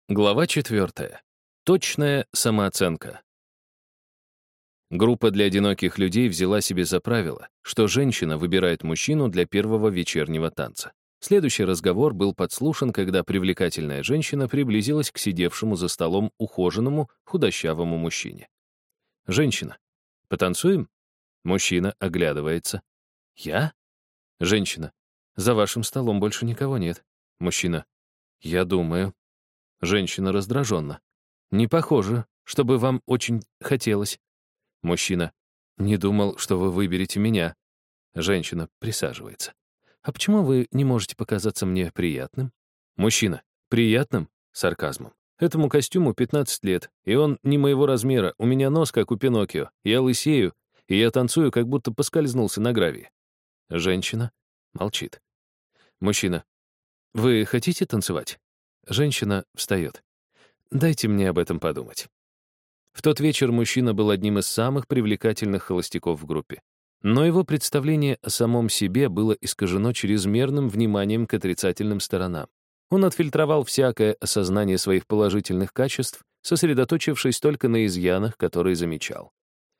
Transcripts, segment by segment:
Глава 4. Точная самооценка. Группа для одиноких людей взяла себе за правило, что женщина выбирает мужчину для первого вечернего танца. Следующий разговор был подслушан, когда привлекательная женщина приблизилась к сидевшему за столом ухоженному, худощавому мужчине. Женщина. «Потанцуем?» Мужчина оглядывается. «Я?» Женщина. «За вашим столом больше никого нет». Мужчина. «Я думаю». Женщина раздраженно. «Не похоже, чтобы вам очень хотелось». Мужчина. «Не думал, что вы выберете меня». Женщина присаживается. «А почему вы не можете показаться мне приятным?» Мужчина. «Приятным?» Сарказмом. «Этому костюму 15 лет, и он не моего размера, у меня нос, как у Пиноккио, я лысею, и я танцую, как будто поскользнулся на гравии». Женщина молчит. Мужчина. «Вы хотите танцевать?» Женщина встает. «Дайте мне об этом подумать». В тот вечер мужчина был одним из самых привлекательных холостяков в группе. Но его представление о самом себе было искажено чрезмерным вниманием к отрицательным сторонам. Он отфильтровал всякое осознание своих положительных качеств, сосредоточившись только на изъянах, которые замечал.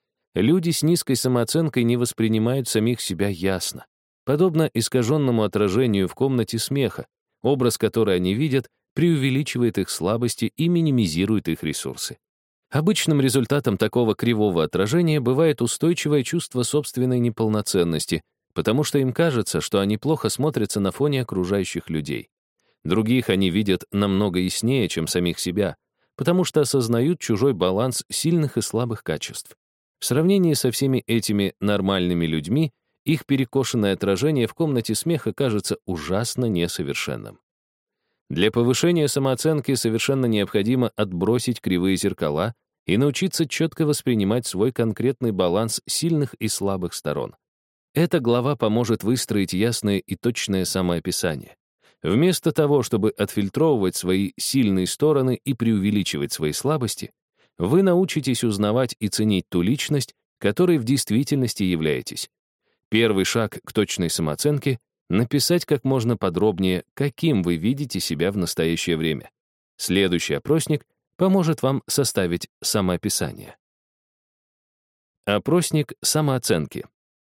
Люди с низкой самооценкой не воспринимают самих себя ясно. Подобно искаженному отражению в комнате смеха, образ, который они видят, преувеличивает их слабости и минимизирует их ресурсы. Обычным результатом такого кривого отражения бывает устойчивое чувство собственной неполноценности, потому что им кажется, что они плохо смотрятся на фоне окружающих людей. Других они видят намного яснее, чем самих себя, потому что осознают чужой баланс сильных и слабых качеств. В сравнении со всеми этими нормальными людьми их перекошенное отражение в комнате смеха кажется ужасно несовершенным. Для повышения самооценки совершенно необходимо отбросить кривые зеркала и научиться четко воспринимать свой конкретный баланс сильных и слабых сторон. Эта глава поможет выстроить ясное и точное самоописание. Вместо того, чтобы отфильтровывать свои сильные стороны и преувеличивать свои слабости, вы научитесь узнавать и ценить ту личность, которой в действительности являетесь. Первый шаг к точной самооценке — написать как можно подробнее, каким вы видите себя в настоящее время. Следующий опросник поможет вам составить самоописание. Опросник самооценки.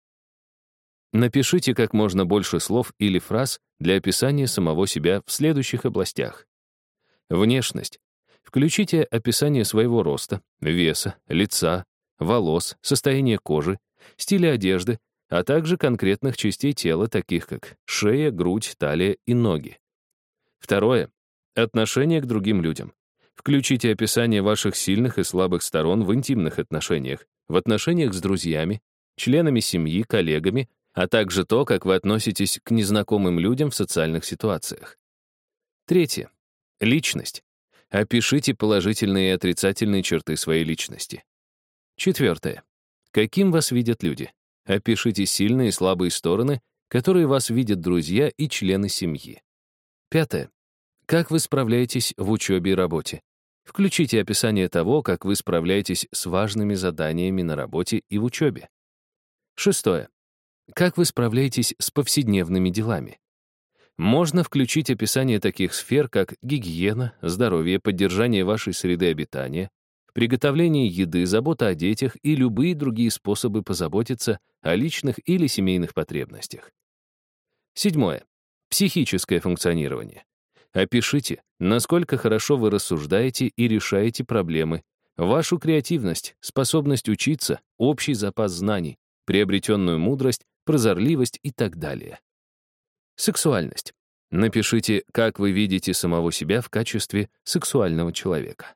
Напишите как можно больше слов или фраз для описания самого себя в следующих областях. Внешность. Включите описание своего роста, веса, лица, волос, состояния кожи, стиля одежды, а также конкретных частей тела, таких как шея, грудь, талия и ноги. Второе. Отношение к другим людям. Включите описание ваших сильных и слабых сторон в интимных отношениях, в отношениях с друзьями, членами семьи, коллегами, а также то, как вы относитесь к незнакомым людям в социальных ситуациях. Третье. Личность. Опишите положительные и отрицательные черты своей личности. Четвертое. Каким вас видят люди? Опишите сильные и слабые стороны, которые вас видят друзья и члены семьи. Пятое. Как вы справляетесь в учебе и работе? Включите описание того, как вы справляетесь с важными заданиями на работе и в учебе. Шестое. Как вы справляетесь с повседневными делами? Можно включить описание таких сфер, как гигиена, здоровье, поддержание вашей среды обитания, приготовление еды, забота о детях и любые другие способы позаботиться о личных или семейных потребностях. Седьмое. Психическое функционирование. Опишите, насколько хорошо вы рассуждаете и решаете проблемы, вашу креативность, способность учиться, общий запас знаний, приобретенную мудрость, прозорливость и так далее. Сексуальность. Напишите, как вы видите самого себя в качестве сексуального человека.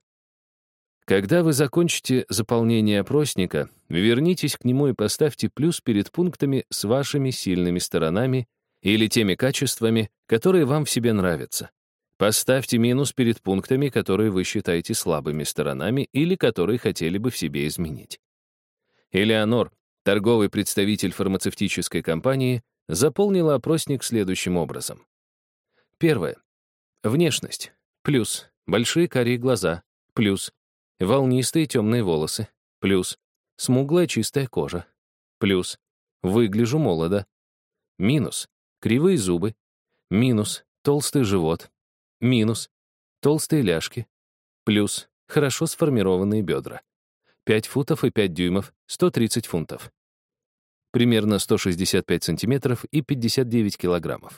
Когда вы закончите заполнение опросника, вернитесь к нему и поставьте плюс перед пунктами с вашими сильными сторонами или теми качествами, которые вам в себе нравятся. Поставьте минус перед пунктами, которые вы считаете слабыми сторонами или которые хотели бы в себе изменить. Элеонор, торговый представитель фармацевтической компании, заполнила опросник следующим образом. Первое. Внешность. Плюс. Большие карие глаза. Плюс. Волнистые темные волосы. Плюс. Смуглая чистая кожа. Плюс. Выгляжу молодо. Минус. Кривые зубы. Минус. Толстый живот. Минус. Толстые ляжки. плюс хорошо сформированные бедра. 5 футов и 5 дюймов, 130 фунтов. Примерно 165 сантиметров и 59 килограммов.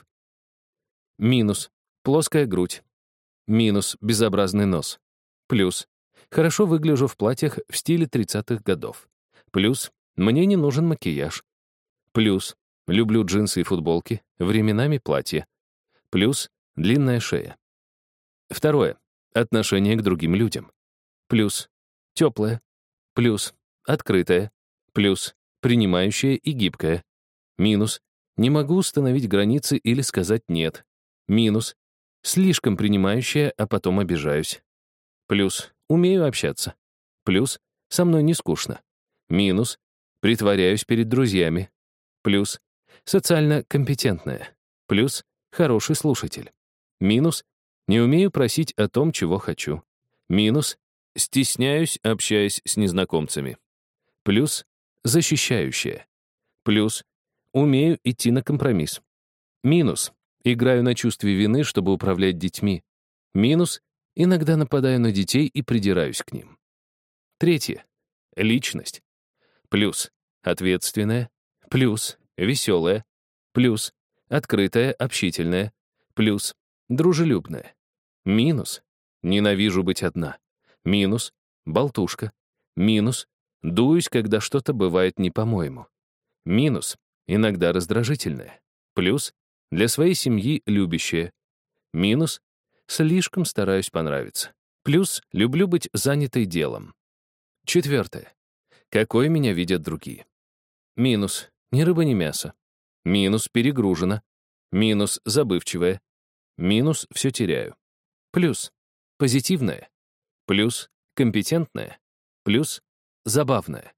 Минус плоская грудь. Минус безобразный нос. Плюс хорошо выгляжу в платьях в стиле 30-х годов. Плюс мне не нужен макияж. Плюс люблю джинсы и футболки, временами платья. Плюс длинная шея. Второе. Отношение к другим людям. Плюс теплое. Плюс открытое. Плюс принимающее и гибкое. Минус не могу установить границы или сказать «нет». Минус слишком принимающее, а потом обижаюсь. Плюс умею общаться. Плюс со мной не скучно. Минус притворяюсь перед друзьями. Плюс социально компетентная. Плюс хороший слушатель. Минус не умею просить о том, чего хочу. Минус стесняюсь, общаясь с незнакомцами. Плюс защищающее. Плюс умею идти на компромисс. Минус играю на чувстве вины, чтобы управлять детьми. Минус иногда нападаю на детей и придираюсь к ним. Третье. Личность. Плюс ответственная. Плюс веселая. Плюс открытая, общительная. Плюс дружелюбная. Минус ненавижу быть одна. Минус болтушка. Минус дуюсь, когда что-то бывает не по-моему. Минус иногда раздражительная. Плюс для своей семьи любящая. Минус слишком стараюсь понравиться. Плюс люблю быть занятой делом. Четвертое. Какой меня видят другие. Минус ни рыба, ни мясо. Минус перегружена. Минус забывчивая. Минус все теряю. Плюс позитивная. Плюс компетентная. Плюс забавная.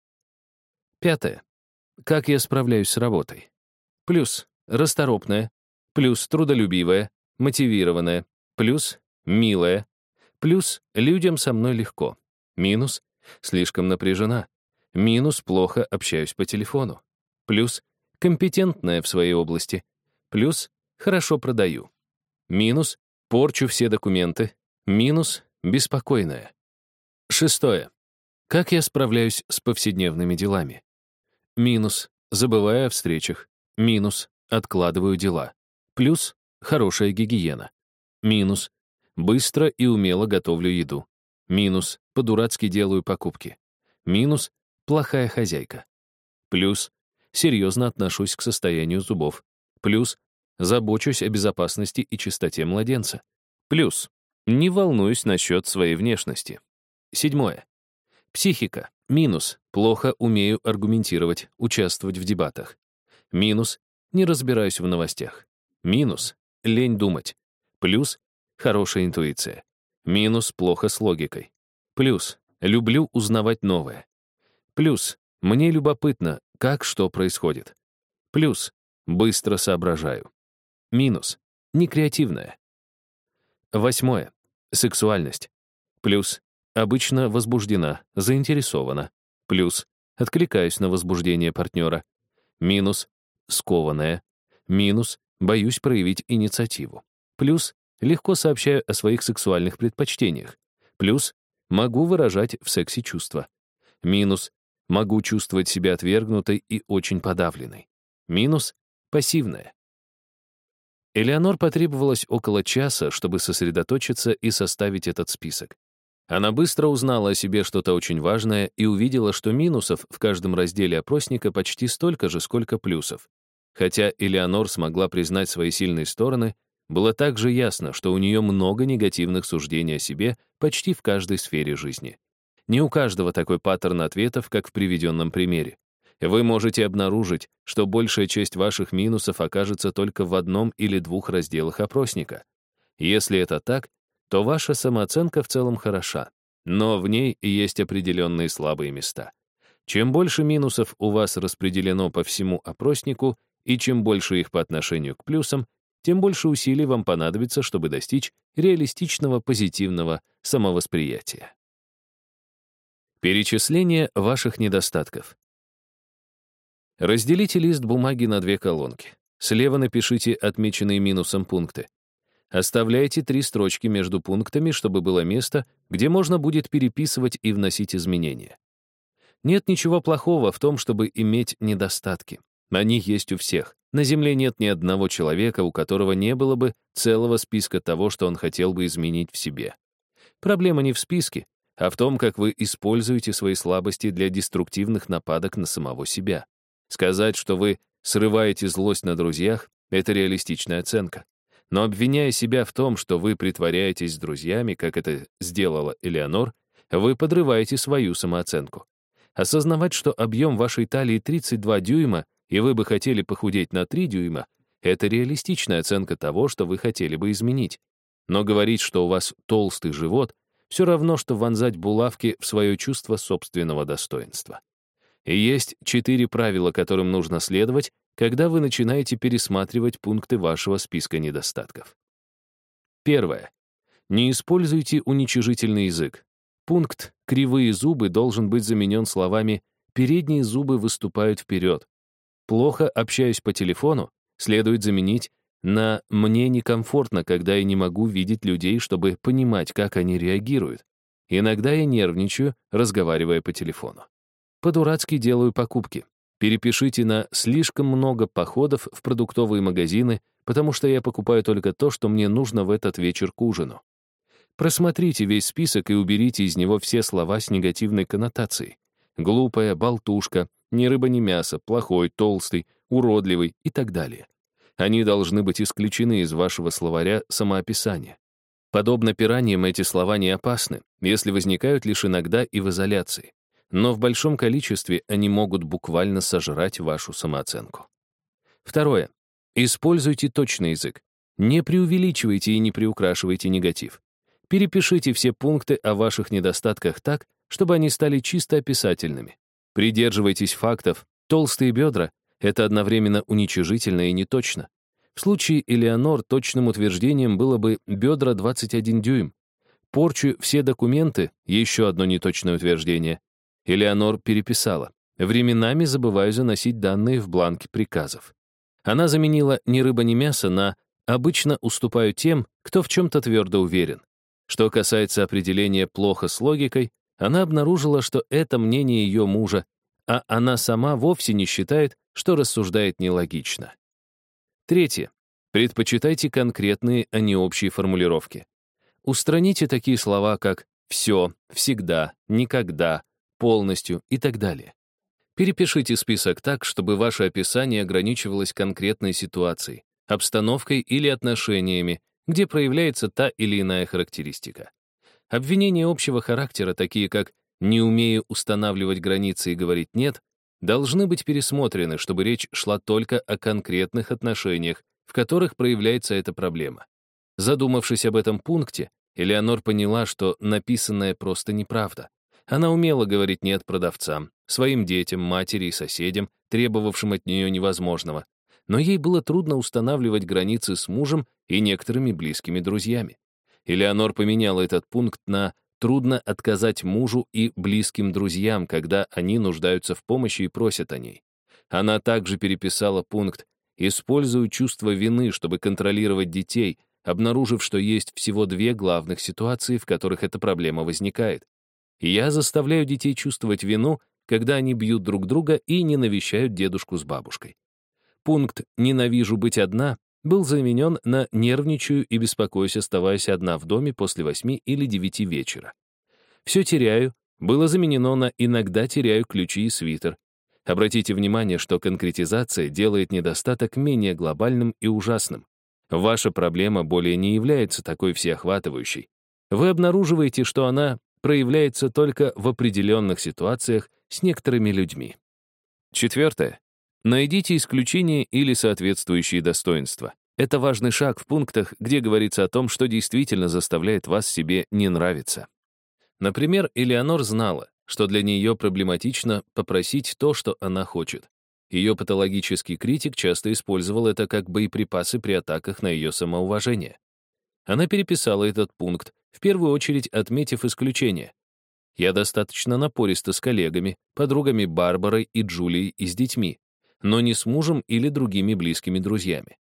Пятое. Как я справляюсь с работой. Плюс расторопная. Плюс трудолюбивая. Мотивированная. Плюс милая. Плюс людям со мной легко. Минус слишком напряжена. Минус плохо общаюсь по телефону. Плюс компетентная в своей области. Плюс хорошо продаю. Минус порчу все документы. Минус беспокойная. Шестое. Как я справляюсь с повседневными делами? Минус забываю о встречах. Минус откладываю дела. Плюс хорошая гигиена. Минус быстро и умело готовлю еду. Минус по-дурацки делаю покупки. Минус плохая хозяйка. Плюс серьезно отношусь к состоянию зубов. Плюс забочусь о безопасности и чистоте младенца. Плюс не волнуюсь насчет своей внешности. Седьмое. Психика. Минус плохо умею аргументировать, участвовать в дебатах. Минус не разбираюсь в новостях. Минус лень думать. Плюс хорошая интуиция. Минус плохо с логикой. Плюс люблю узнавать новое. Плюс мне любопытно, как что происходит. Плюс быстро соображаю. Минус некреативная. Восьмое. Сексуальность. Плюс обычно возбуждена, заинтересована. Плюс откликаюсь на возбуждение партнера. Минус скованная. Минус боюсь проявить инициативу. Плюс легко сообщаю о своих сексуальных предпочтениях. Плюс могу выражать в сексе чувства. Минус могу чувствовать себя отвергнутой и очень подавленной. Минус пассивная. Элеонор потребовалось около часа, чтобы сосредоточиться и составить этот список. Она быстро узнала о себе что-то очень важное и увидела, что минусов в каждом разделе опросника почти столько же, сколько плюсов. Хотя Элеонор смогла признать свои сильные стороны, было также ясно, что у нее много негативных суждений о себе почти в каждой сфере жизни. Не у каждого такой паттерн ответов, как в приведенном примере. Вы можете обнаружить, что большая часть ваших минусов окажется только в одном или двух разделах опросника. Если это так, то ваша самооценка в целом хороша, но в ней есть определенные слабые места. Чем больше минусов у вас распределено по всему опроснику, и чем больше их по отношению к плюсам, тем больше усилий вам понадобится, чтобы достичь реалистичного позитивного самовосприятия. Перечисление ваших недостатков. Разделите лист бумаги на две колонки. Слева напишите отмеченные минусом пункты. Оставляйте 3 строчки между пунктами, чтобы было место, где можно будет переписывать и вносить изменения. Нет ничего плохого в том, чтобы иметь недостатки. Они есть у всех. На Земле нет ни одного человека, у которого не было бы целого списка того, что он хотел бы изменить в себе. Проблема не в списке, а в том, как вы используете свои слабости для деструктивных нападок на самого себя. Сказать, что вы срываете злость на друзьях, это реалистичная оценка. Но обвиняя себя в том, что вы притворяетесь с друзьями, как это сделала Элеонор, вы подрываете свою самооценку. Осознавать, что объем вашей талии 32 дюйма, и вы бы хотели похудеть на 3 дюйма, это реалистичная оценка того, что вы хотели бы изменить. Но говорить, что у вас толстый живот, все равно, что вонзать булавки в свое чувство собственного достоинства. И есть 4 правила, которым нужно следовать, когда вы начинаете пересматривать пункты вашего списка недостатков. Первое. Не используйте уничижительный язык. Пункт «кривые зубы» должен быть заменен словами «передние зубы выступают вперед». «Плохо общаюсь по телефону» следует заменить на «мне некомфортно, когда я не могу видеть людей, чтобы понимать, как они реагируют. Иногда я нервничаю, разговаривая по телефону». По-дурацки делаю покупки. Перепишите на «слишком много походов в продуктовые магазины, потому что я покупаю только то, что мне нужно в этот вечер к ужину». Просмотрите весь список и уберите из него все слова с негативной коннотацией. Глупая, болтушка, ни рыба, ни мясо, плохой, толстый, уродливый и так далее. Они должны быть исключены из вашего словаря самоописания. Подобно пираньям, эти слова не опасны, если возникают лишь иногда и в изоляции. Но в большом количестве они могут буквально сожрать вашу самооценку. Второе. Используйте точный язык. Не преувеличивайте и не приукрашивайте негатив. Перепишите все пункты о ваших недостатках так, чтобы они стали чисто описательными. Придерживайтесь фактов. Толстые бедра — это одновременно уничижительно и неточно. В случае Элеонор точным утверждением было бы бедра 21 дюйм. Порчу все документы — еще одно неточное утверждение. Элеонор переписала. Временами забываю заносить данные в бланки приказов. Она заменила «ни рыба, ни мясо» на «обычно уступаю тем, кто в чем-то твердо уверен». Что касается определения «плохо с логикой», она обнаружила, что это мнение ее мужа, а она сама вовсе не считает, что рассуждает нелогично. Третье. Предпочитайте конкретные, а не общие формулировки. Устраните такие слова, как «все», «всегда», «никогда», «полностью» и так далее. Перепишите список так, чтобы ваше описание ограничивалось конкретной ситуацией, обстановкой или отношениями, где проявляется та или иная характеристика. Обвинения общего характера, такие как «не умею устанавливать границы и говорить «нет», должны быть пересмотрены, чтобы речь шла только о конкретных отношениях, в которых проявляется эта проблема. Задумавшись об этом пункте, Элеонор поняла, что написанное просто неправда. Она умела говорить «нет» продавцам, своим детям, матери и соседям, требовавшим от нее невозможного. Но ей было трудно устанавливать границы с мужем и некоторыми близкими друзьями. Элеонор поменяла этот пункт на «трудно отказать мужу и близким друзьям, когда они нуждаются в помощи и просят о ней». Она также переписала пункт «использую чувство вины, чтобы контролировать детей», обнаружив, что есть всего 2 главных ситуации, в которых эта проблема возникает. «Я заставляю детей чувствовать вину, когда они бьют друг друга и не навещают дедушку с бабушкой». Пункт «ненавижу быть одна» был заменен на «нервничаю и беспокоюсь, оставаясь одна в доме после 8 или 9 вечера». «Все теряю» было заменено на «иногда теряю ключи и свитер». Обратите внимание, что конкретизация делает недостаток менее глобальным и ужасным. Ваша проблема более не является такой всеохватывающей. Вы обнаруживаете, что она проявляется только в определенных ситуациях с некоторыми людьми. Четвертое. Найдите исключения или соответствующие достоинства. Это важный шаг в пунктах, где говорится о том, что действительно заставляет вас себе не нравиться. Например, Элеонор знала, что для нее проблематично попросить то, что она хочет. Ее патологический критик часто использовал это как боеприпасы при атаках на ее самоуважение. Она переписала этот пункт, в первую очередь отметив исключение. «Я достаточно напориста с коллегами, подругами Барбарой и Джулией и с детьми, но не с мужем или другими близкими друзьями.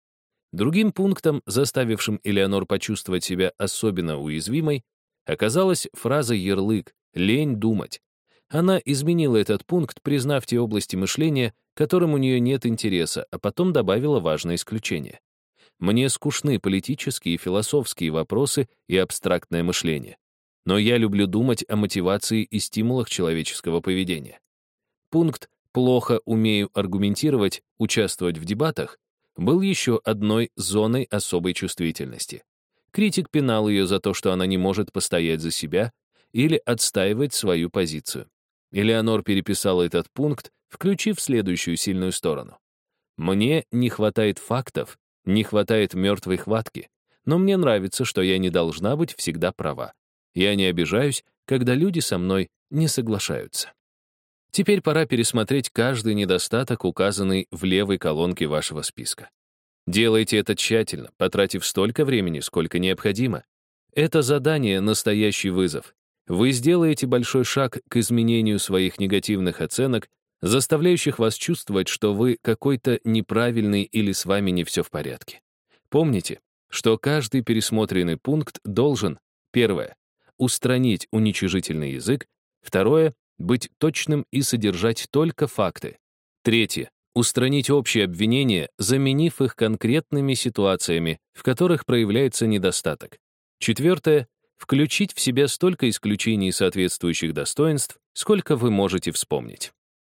Другим пунктом, заставившим Элеонор почувствовать себя особенно уязвимой, оказалась фраза-ярлык «лень думать». Она изменила этот пункт, признав те области мышления, которым у нее нет интереса, а потом добавила важное исключение. Мне скучны политические и философские вопросы и абстрактное мышление. Но я люблю думать о мотивации и стимулах человеческого поведения. Пункт «плохо умею аргументировать, участвовать в дебатах» был еще одной зоной особой чувствительности. Критик пинал ее за то, что она не может постоять за себя или отстаивать свою позицию. Элеонор переписала этот пункт, включив следующую сильную сторону. «Мне не хватает фактов, не хватает мертвой хватки, но мне нравится, что я не должна быть всегда права. Я не обижаюсь, когда люди со мной не соглашаются». Теперь пора пересмотреть каждый недостаток, указанный в левой колонке вашего списка. Делайте это тщательно, потратив столько времени, сколько необходимо. Это задание — настоящий вызов. Вы сделаете большой шаг к изменению своих негативных оценок, заставляющих вас чувствовать, что вы какой-то неправильный или с вами не все в порядке. Помните, что каждый пересмотренный пункт должен, первое, устранить уничижительный язык, второе, быть точным и содержать только факты, третье, устранить общие обвинения, заменив их конкретными ситуациями, в которых проявляется недостаток, четвертое, включить в себя столько исключений соответствующих достоинств, сколько вы можете вспомнить.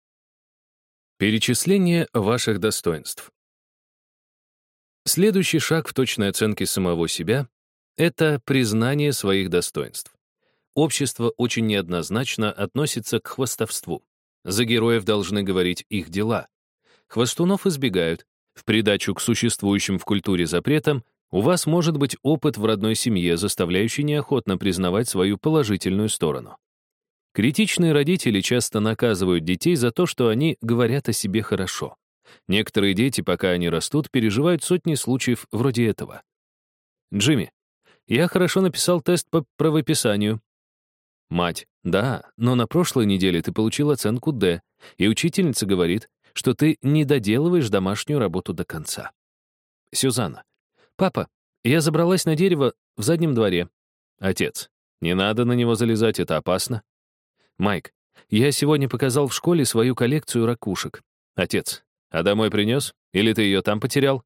Перечисление ваших достоинств. Следующий шаг в точной оценке самого себя — это признание своих достоинств. Общество очень неоднозначно относится к хвастовству. За героев должны говорить их дела. Хвастунов избегают. В придачу к существующим в культуре запретам у вас может быть опыт в родной семье, заставляющий неохотно признавать свою положительную сторону. Критичные родители часто наказывают детей за то, что они говорят о себе хорошо. Некоторые дети, пока они растут, переживают сотни случаев вроде этого. Джимми, я хорошо написал тест по правописанию. Мать, да, но на прошлой неделе ты получил оценку D, и учительница говорит, что ты не доделываешь домашнюю работу до конца. Сюзанна, папа, я забралась на дерево в заднем дворе. Отец, не надо на него залезать, это опасно. Майк, я сегодня показал в школе свою коллекцию ракушек. Отец, а домой принес? Или ты ее там потерял?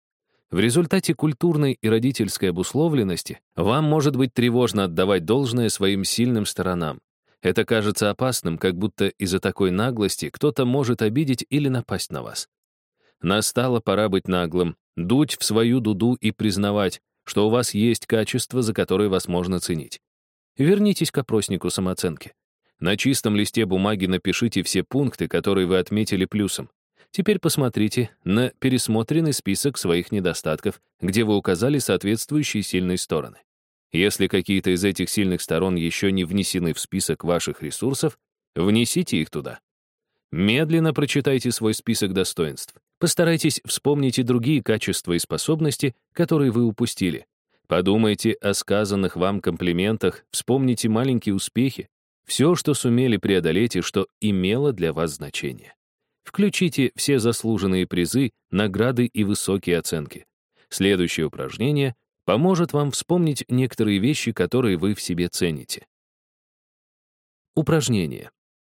В результате культурной и родительской обусловленности вам может быть тревожно отдавать должное своим сильным сторонам. Это кажется опасным, как будто из-за такой наглости кто-то может обидеть или напасть на вас. Настала пора быть наглым, дуть в свою дуду и признавать, что у вас есть качества, за которые вас можно ценить. Вернитесь к опроснику самооценки. На чистом листе бумаги напишите все пункты, которые вы отметили плюсом. Теперь посмотрите на пересмотренный список своих недостатков, где вы указали соответствующие сильные стороны. Если какие-то из этих сильных сторон еще не внесены в список ваших ресурсов, внесите их туда. Медленно прочитайте свой список достоинств. Постарайтесь вспомнить и другие качества и способности, которые вы упустили. Подумайте о сказанных вам комплиментах, вспомните маленькие успехи, все, что сумели преодолеть и что имело для вас значение. Включите все заслуженные призы, награды и высокие оценки. Следующее упражнение поможет вам вспомнить некоторые вещи, которые вы в себе цените. Упражнение.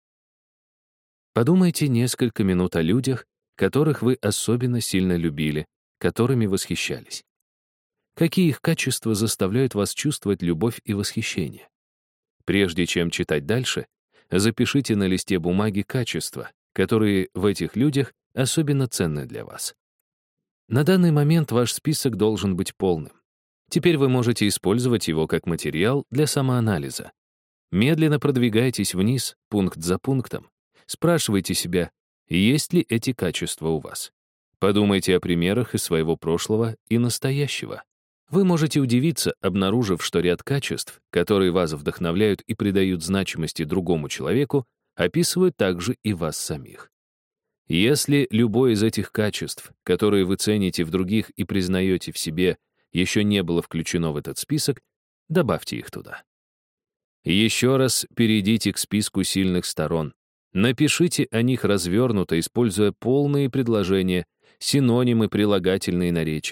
Подумайте несколько минут о людях, которых вы особенно сильно любили, которыми восхищались. Какие их качества заставляют вас чувствовать любовь и восхищение? Прежде чем читать дальше, запишите на листе бумаги качества, которые в этих людях особенно ценны для вас. На данный момент ваш список должен быть полным. Теперь вы можете использовать его как материал для самоанализа. Медленно продвигайтесь вниз, пункт за пунктом. Спрашивайте себя, есть ли эти качества у вас. Подумайте о примерах из своего прошлого и настоящего. Вы можете удивиться, обнаружив, что ряд качеств, которые вас вдохновляют и придают значимости другому человеку, описывают также и вас самих. Если любое из этих качеств, которые вы цените в других и признаете в себе, еще не было включено в этот список, добавьте их туда. Еще раз перейдите к списку сильных сторон. Напишите о них развернуто, используя полные предложения, синонимы, прилагательные наречия.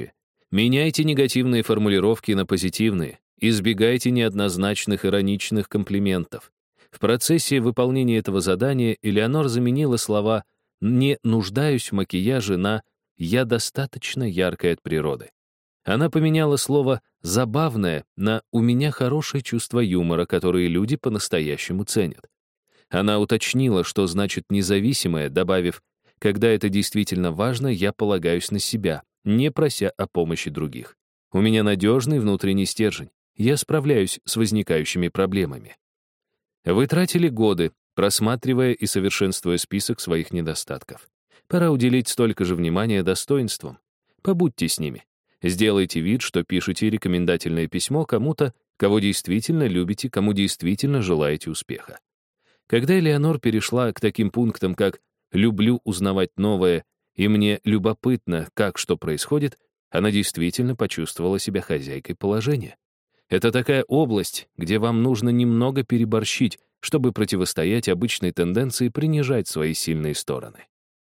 Меняйте негативные формулировки на позитивные, избегайте неоднозначных ироничных комплиментов. В процессе выполнения этого задания Элеонор заменила слова «не нуждаюсь в макияже» на «я достаточно яркая от природы». Она поменяла слово «забавное» на «у меня хорошее чувство юмора, которые люди по-настоящему ценят». Она уточнила, что значит «независимое», добавив «когда это действительно важно, я полагаюсь на себя, не прося о помощи других. У меня надежный внутренний стержень, я справляюсь с возникающими проблемами». Вы тратили годы, просматривая и совершенствуя список своих недостатков. Пора уделить столько же внимания достоинствам. Побудьте с ними. Сделайте вид, что пишете рекомендательное письмо кому-то, кого действительно любите, кому действительно желаете успеха. Когда Элеонор перешла к таким пунктам, как «люблю узнавать новое» и «мне любопытно, как что происходит», она действительно почувствовала себя хозяйкой положения. Это такая область, где вам нужно немного переборщить, чтобы противостоять обычной тенденции принижать свои сильные стороны.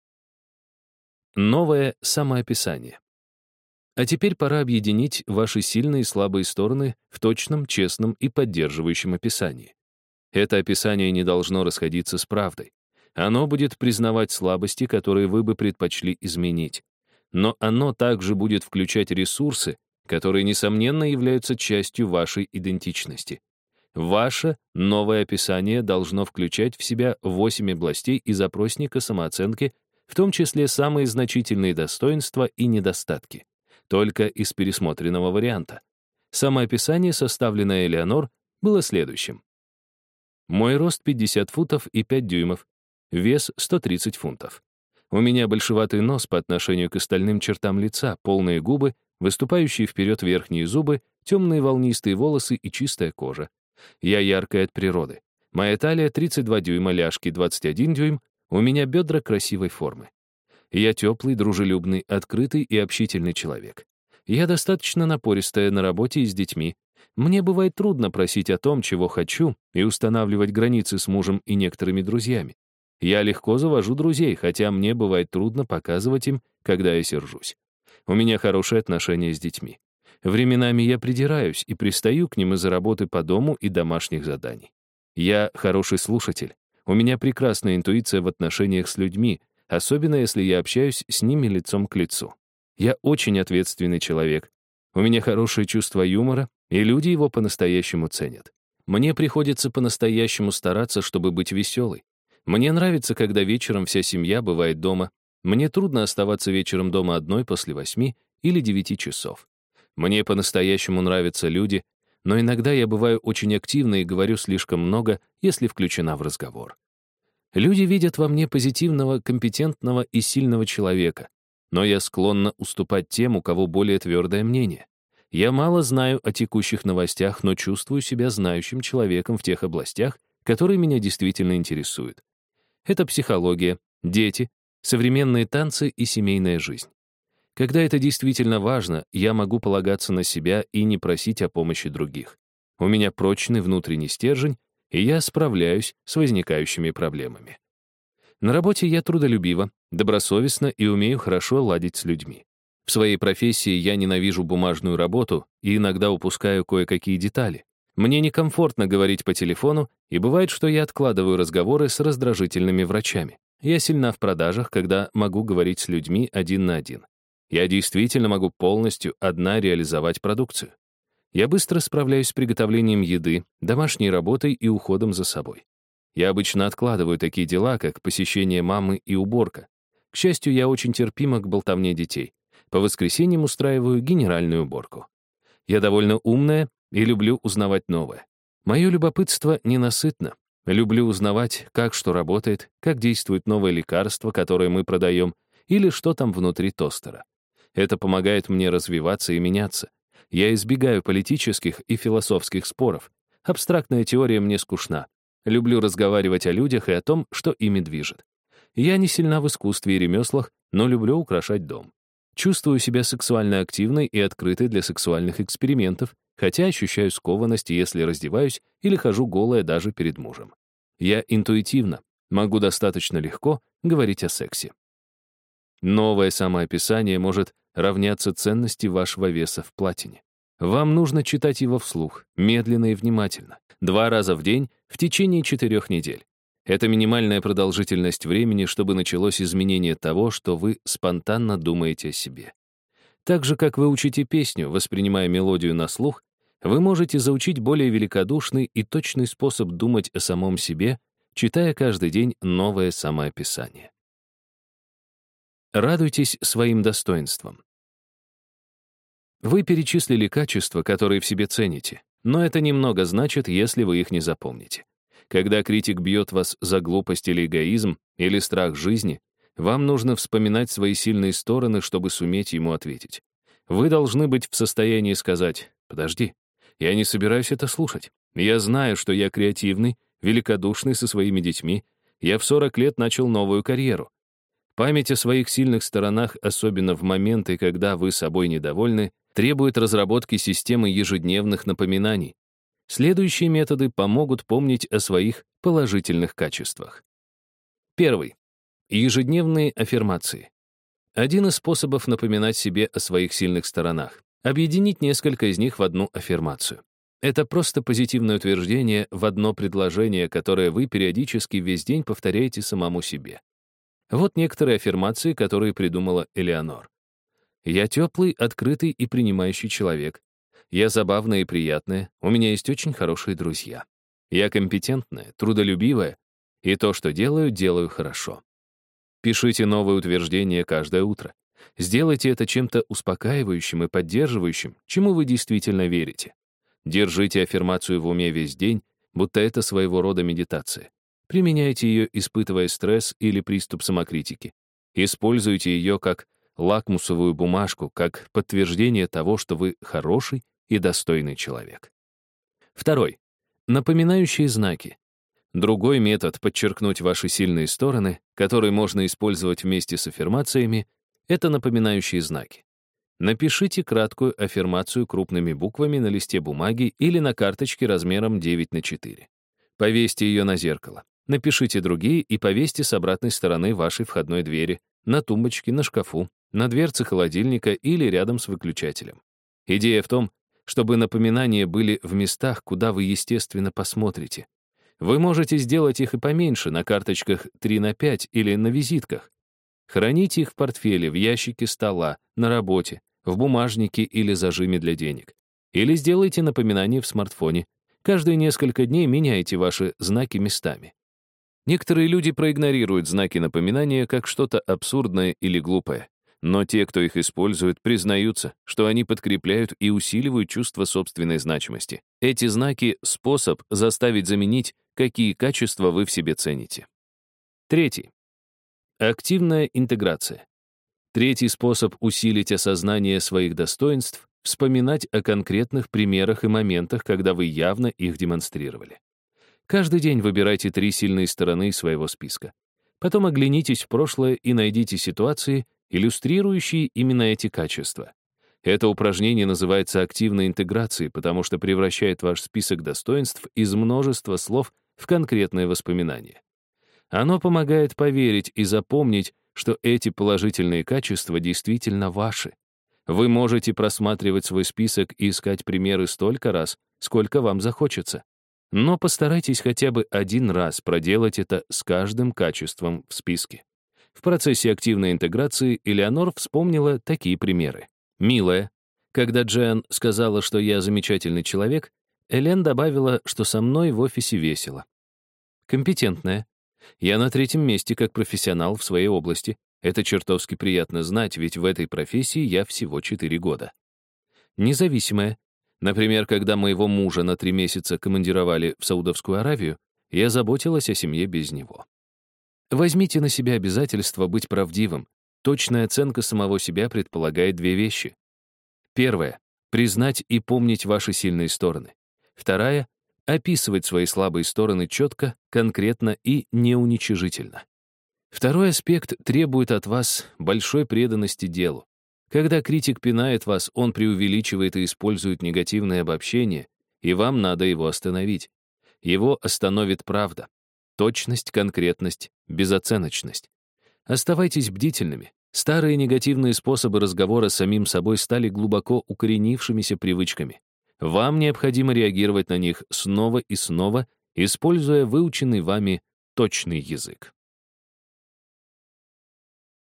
Новое самоописание. А теперь пора объединить ваши сильные и слабые стороны в точном, честном и поддерживающем описании. Это описание не должно расходиться с правдой. Оно будет признавать слабости, которые вы бы предпочли изменить. Но оно также будет включать ресурсы, которые, несомненно, являются частью вашей идентичности. Ваше новое описание должно включать в себя 8 областей из опросника самооценки, в том числе самые значительные достоинства и недостатки, только из пересмотренного варианта. Самоописание, составленное Элеонор, было следующим. Мой рост 50 футов и 5 дюймов, вес 130 фунтов. У меня большеватый нос по отношению к остальным чертам лица, полные губы, выступающие вперед верхние зубы, темные волнистые волосы и чистая кожа. Я яркая от природы. Моя талия 32 дюйма, ляжки 21 дюйм, у меня бедра красивой формы. Я теплый, дружелюбный, открытый и общительный человек. Я достаточно напористая на работе и с детьми. Мне бывает трудно просить о том, чего хочу, и устанавливать границы с мужем и некоторыми друзьями. Я легко завожу друзей, хотя мне бывает трудно показывать им, когда я сержусь. У меня хорошие отношения с детьми. Временами я придираюсь и пристаю к ним из-за работы по дому и домашних заданий. Я хороший слушатель. У меня прекрасная интуиция в отношениях с людьми, особенно если я общаюсь с ними лицом к лицу. Я очень ответственный человек. У меня хорошее чувство юмора, и люди его по-настоящему ценят. Мне приходится по-настоящему стараться, чтобы быть веселой. Мне нравится, когда вечером вся семья бывает дома. Мне трудно оставаться вечером дома одной после 8 или 9 часов. Мне по-настоящему нравятся люди, но иногда я бываю очень активна и говорю слишком много, если включена в разговор. Люди видят во мне позитивного, компетентного и сильного человека, но я склонна уступать тем, у кого более твердое мнение. Я мало знаю о текущих новостях, но чувствую себя знающим человеком в тех областях, которые меня действительно интересуют. Это психология, дети, современные танцы и семейная жизнь. Когда это действительно важно, я могу полагаться на себя и не просить о помощи других. У меня прочный внутренний стержень, и я справляюсь с возникающими проблемами. На работе я трудолюбива, добросовестна и умею хорошо ладить с людьми. В своей профессии я ненавижу бумажную работу и иногда упускаю кое-какие детали. Мне некомфортно говорить по телефону, и бывает, что я откладываю разговоры с раздражительными врачами. Я сильна в продажах, когда могу говорить с людьми один на один. Я действительно могу полностью одна реализовать продукцию. Я быстро справляюсь с приготовлением еды, домашней работой и уходом за собой. Я обычно откладываю такие дела, как посещение мамы и уборка. К счастью, я очень терпима к болтовне детей. По воскресеньям устраиваю генеральную уборку. Я довольно умная и люблю узнавать новое. Мое любопытство ненасытно. Люблю узнавать, как что работает, как действует новое лекарство, которое мы продаем, или что там внутри тостера. Это помогает мне развиваться и меняться. Я избегаю политических и философских споров. Абстрактная теория мне скучна. Люблю разговаривать о людях и о том, что ими движет. Я не сильна в искусстве и ремеслах, но люблю украшать дом. Чувствую себя сексуально активной и открытой для сексуальных экспериментов, хотя ощущаю скованность, если раздеваюсь или хожу голая даже перед мужем. Я интуитивно, могу достаточно легко говорить о сексе. Новое самоописание может равнятся ценности вашего веса в платине. Вам нужно читать его вслух, медленно и внимательно, 2 раза в день в течение 4 недель. Это минимальная продолжительность времени, чтобы началось изменение того, что вы спонтанно думаете о себе. Так же, как вы учите песню, воспринимая мелодию на слух, вы можете заучить более великодушный и точный способ думать о самом себе, читая каждый день новое самоописание. Радуйтесь своим достоинствам. Вы перечислили качества, которые в себе цените, но это немного значит, если вы их не запомните. Когда критик бьет вас за глупость или эгоизм, или страх жизни, вам нужно вспоминать свои сильные стороны, чтобы суметь ему ответить. Вы должны быть в состоянии сказать: «Подожди, я не собираюсь это слушать. Я знаю, что я креативный, великодушный со своими детьми. Я в 40 лет начал новую карьеру». Память о своих сильных сторонах, особенно в моменты, когда вы собой недовольны, требует разработки системы ежедневных напоминаний. Следующие методы помогут помнить о своих положительных качествах. Первый. Ежедневные аффирмации. Один из способов напоминать себе о своих сильных сторонах — объединить несколько из них в одну аффирмацию. Это просто позитивное утверждение в одно предложение, которое вы периодически весь день повторяете самому себе. Вот некоторые аффирмации, которые придумала Элеонор. «Я теплый, открытый и принимающий человек. Я забавная и приятная, у меня есть очень хорошие друзья. Я компетентная, трудолюбивая, и то, что делаю, делаю хорошо». Пишите новые утверждения каждое утро. Сделайте это чем-то успокаивающим и поддерживающим, чему вы действительно верите. Держите аффирмацию в уме весь день, будто это своего рода медитация. Применяйте ее, испытывая стресс или приступ самокритики. Используйте ее как лакмусовую бумажку, как подтверждение того, что вы хороший и достойный человек. Второй. Напоминающие знаки. Другой метод подчеркнуть ваши сильные стороны, который можно использовать вместе с аффирмациями, это напоминающие знаки. Напишите краткую аффирмацию крупными буквами на листе бумаги или на карточке размером 9×4. Повесьте ее на зеркало. Напишите другие и повесьте с обратной стороны вашей входной двери, на тумбочке, на шкафу, на дверце холодильника или рядом с выключателем. Идея в том, чтобы напоминания были в местах, куда вы, естественно, посмотрите. Вы можете сделать их и поменьше, на карточках 3×5 или на визитках. Храните их в портфеле, в ящике стола, на работе, в бумажнике или зажиме для денег. Или сделайте напоминание в смартфоне. Каждые несколько дней меняйте ваши знаки местами. Некоторые люди проигнорируют знаки напоминания как что-то абсурдное или глупое. Но те, кто их использует, признаются, что они подкрепляют и усиливают чувство собственной значимости. Эти знаки — способ заставить заменить, какие качества вы в себе цените. Третий. Активная интеграция. Третий способ усилить осознание своих достоинств — вспоминать о конкретных примерах и моментах, когда вы явно их демонстрировали. Каждый день выбирайте 3 сильные стороны своего списка. Потом оглянитесь в прошлое и найдите ситуации, иллюстрирующие именно эти качества. Это упражнение называется активной интеграцией, потому что превращает ваш список достоинств из множества слов в конкретные воспоминания. Оно помогает поверить и запомнить, что эти положительные качества действительно ваши. Вы можете просматривать свой список и искать примеры столько раз, сколько вам захочется. Но постарайтесь хотя бы один раз проделать это с каждым качеством в списке. В процессе активной интеграции Элеонор вспомнила такие примеры. «Милая». Когда Джен сказала, что я замечательный человек, Элен добавила, что со мной в офисе весело. «Компетентная». Я на 3-м месте как профессионал в своей области. Это чертовски приятно знать, ведь в этой профессии я всего 4 года. «Независимая». Например, когда моего мужа на 3 месяца командировали в Саудовскую Аравию, я заботилась о семье без него. Возьмите на себя обязательство быть правдивым. Точная оценка самого себя предполагает 2 вещи. Первая — признать и помнить ваши сильные стороны. Вторая — описывать свои слабые стороны четко, конкретно и неуничижительно. Второй аспект требует от вас большой преданности делу. Когда критик пинает вас, он преувеличивает и использует негативное обобщение, и вам надо его остановить. Его остановит правда. Точность, конкретность, безоценочность. Оставайтесь бдительными. Старые негативные способы разговора с самим собой стали глубоко укоренившимися привычками. Вам необходимо реагировать на них снова и снова, используя выученный вами точный язык.